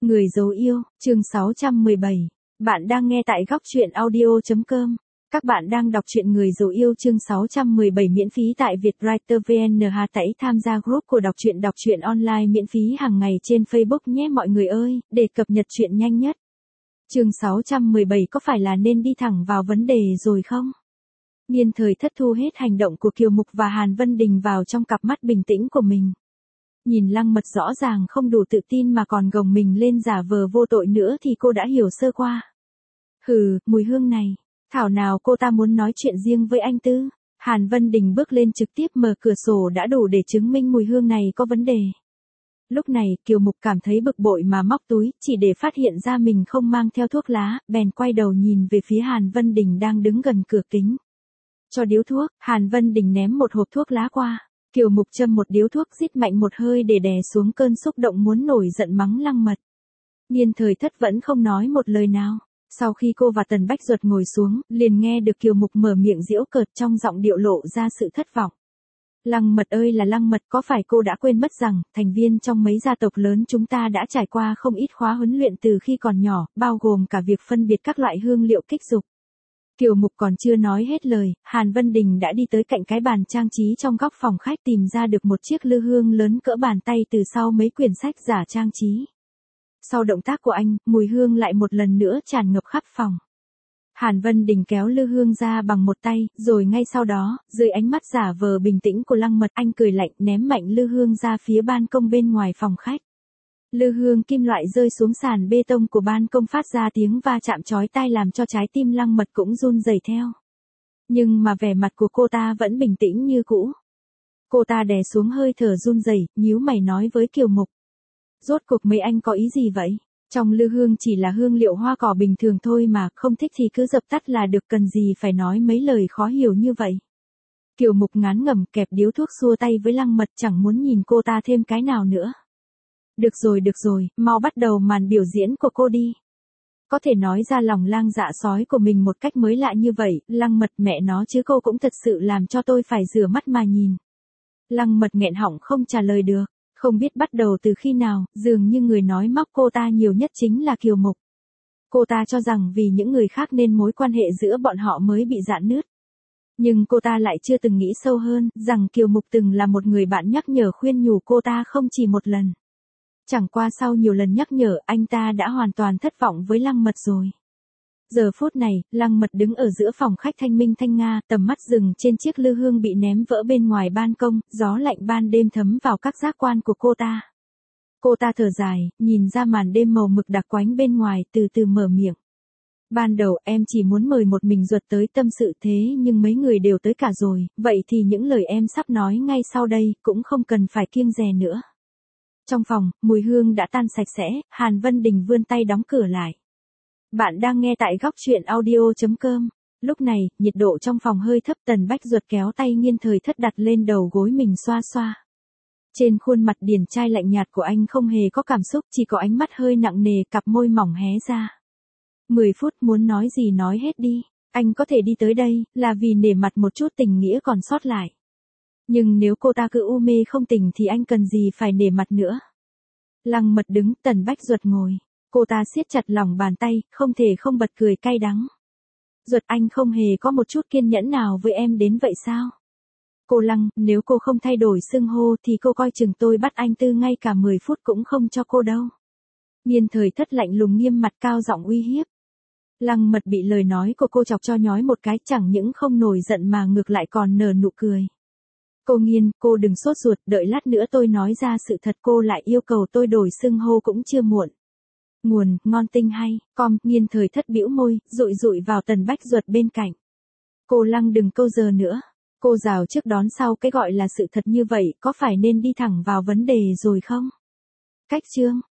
Người dấu yêu, chương 617. Bạn đang nghe tại góc truyện audio.com. Các bạn đang đọc truyện Người dấu yêu chương 617 miễn phí tại Vietwriter VN. Hãy tham gia group của đọc truyện online miễn phí hàng ngày trên Facebook nhé mọi người ơi, để cập nhật truyện nhanh nhất. Chương 617 có phải là nên đi thẳng vào vấn đề rồi không? Niên Thời Thất thu hết hành động của Kiều Mục và Hàn Vân Đình vào trong cặp mắt bình tĩnh của mình. Nhìn Lăng Mật rõ ràng không đủ tự tin mà còn gồng mình lên giả vờ vô tội nữa thì cô đã hiểu sơ qua. Hừ, mùi hương này, thảo nào cô ta muốn nói chuyện riêng với anh Tư. Hàn Vân Đình bước lên trực tiếp mở cửa sổ đã đủ để chứng minh mùi hương này có vấn đề. Lúc này Kiều Mục cảm thấy bực bội mà móc túi chỉ để phát hiện ra mình không mang theo thuốc lá, bèn quay đầu nhìn về phía Hàn Vân Đình đang đứng gần cửa kính. Cho điếu thuốc, Hàn Vân Đình ném một hộp thuốc lá qua. Kiều Mục châm một điếu thuốc rít mạnh một hơi để đè xuống cơn xúc động muốn nổi giận mắng Lăng Mật. Niên Thời Thất vẫn không nói một lời nào. Sau khi cô và Tần Bách Duật ngồi xuống, liền nghe được Kiều Mục mở miệng giễu cợt trong giọng điệu lộ ra sự thất vọng. Lăng Mật ơi là Lăng Mật, có phải cô đã quên mất rằng, thành viên trong mấy gia tộc lớn chúng ta đã trải qua không ít khóa huấn luyện từ khi còn nhỏ, bao gồm cả việc phân biệt các loại hương liệu kích dục. Kiều Mục còn chưa nói hết lời, Hàn Vân Đình đã đi tới cạnh cái bàn trang trí trong góc phòng khách tìm ra được một chiếc lư hương lớn cỡ bàn tay từ sau mấy quyển sách giả trang trí. Sau động tác của anh, mùi hương lại một lần nữa tràn ngập khắp phòng. Hàn Vân Đình kéo lư hương ra bằng một tay, rồi ngay sau đó, dưới ánh mắt giả vờ bình tĩnh của Lăng Mật, anh cười lạnh ném mạnh lư hương ra phía ban công bên ngoài phòng khách. Lư hương kim loại rơi xuống sàn bê tông của ban công phát ra tiếng va chạm chói tai làm cho trái tim Lăng Mật cũng run rẩy theo. Nhưng mà vẻ mặt của cô ta vẫn bình tĩnh như cũ. Cô ta đè xuống hơi thở run rẩy, nhíu mày nói với Kiều Mục. Rốt cuộc mấy anh có ý gì vậy? Trong lư hương chỉ là hương liệu hoa cỏ bình thường thôi mà, không thích thì cứ dập tắt là được, cần gì phải nói mấy lời khó hiểu như vậy. Kiều Mục ngán ngẩm kẹp điếu thuốc xua tay với Lăng Mật, chẳng muốn nhìn cô ta thêm cái nào nữa. Được rồi, mau bắt đầu màn biểu diễn của cô đi. Có thể nói ra lòng lang dạ sói của mình một cách mới lạ như vậy, Lăng Mật mẹ nó chứ cô cũng thật sự làm cho tôi phải rửa mắt mà nhìn. Lăng Mật nghẹn họng không trả lời được, không biết bắt đầu từ khi nào, dường như người nói móc cô ta nhiều nhất chính là Kiều Mục. Cô ta cho rằng vì những người khác nên mối quan hệ giữa bọn họ mới bị rạn nứt. Nhưng cô ta lại chưa từng nghĩ sâu hơn, rằng Kiều Mục từng là một người bạn nhắc nhở khuyên nhủ cô ta không chỉ một lần. Chẳng qua sau nhiều lần nhắc nhở, anh ta đã hoàn toàn thất vọng với Lăng Mật rồi. Giờ phút này, Lăng Mật đứng ở giữa phòng khách thanh minh thanh nga, tầm mắt dừng trên chiếc lư hương bị ném vỡ bên ngoài ban công, gió lạnh ban đêm thấm vào các giác quan của cô ta. Cô ta thở dài, nhìn ra màn đêm màu mực đặc quánh bên ngoài, từ từ mở miệng. Ban đầu em chỉ muốn mời một mình Duật tới tâm sự thế nhưng mấy người đều tới cả rồi, vậy thì những lời em sắp nói ngay sau đây cũng không cần phải kiêng dè nữa. Trong phòng, mùi hương đã tan sạch sẽ, Hàn Vân Đình vươn tay đóng cửa lại. Bạn đang nghe tại góc truyện audio.com. Lúc này, nhiệt độ trong phòng hơi thấp, Tần Bách Duật kéo tay Niên Thời Thất đặt lên đầu gối mình xoa xoa. Trên khuôn mặt điển trai lạnh nhạt của anh không hề có cảm xúc, chỉ có ánh mắt hơi nặng nề, cặp môi mỏng hé ra. 10 phút muốn nói gì nói hết đi, anh có thể đi tới đây, là vì nể mặt một chút tình nghĩa còn sót lại. Nhưng nếu cô ta cứ u mê không tỉnh thì anh cần gì phải nể mặt nữa. Lăng Mật đứng, Tần Bách Duật ngồi. Cô ta siết chặt lòng bàn tay, không thể không bật cười cay đắng. Duật, anh không hề có một chút kiên nhẫn nào với em đến vậy sao? Cô Lăng, nếu cô không thay đổi xưng hô thì cô coi chừng tôi bắt anh Tư ngay cả 10 phút cũng không cho cô đâu. Niên Thời Thất lạnh lùng nghiêm mặt cao giọng uy hiếp. Lăng Mật bị lời nói của cô chọc cho nhói một cái, chẳng những không nổi giận mà ngược lại còn nở nụ cười. Cô Nghiên, cô đừng sốt ruột, đợi lát nữa tôi nói ra sự thật cô lại yêu cầu tôi đổi xưng hô cũng chưa muộn. Nguồn, ngon tinh hay, Nghiên Thời Thất bĩu môi, dụi vào Tần Bách Duật bên cạnh. Cô Lăng đừng câu giờ nữa. Cô rào trước đón sau, cái gọi là sự thật như vậy, có phải nên đi thẳng vào vấn đề rồi không? Cách chương,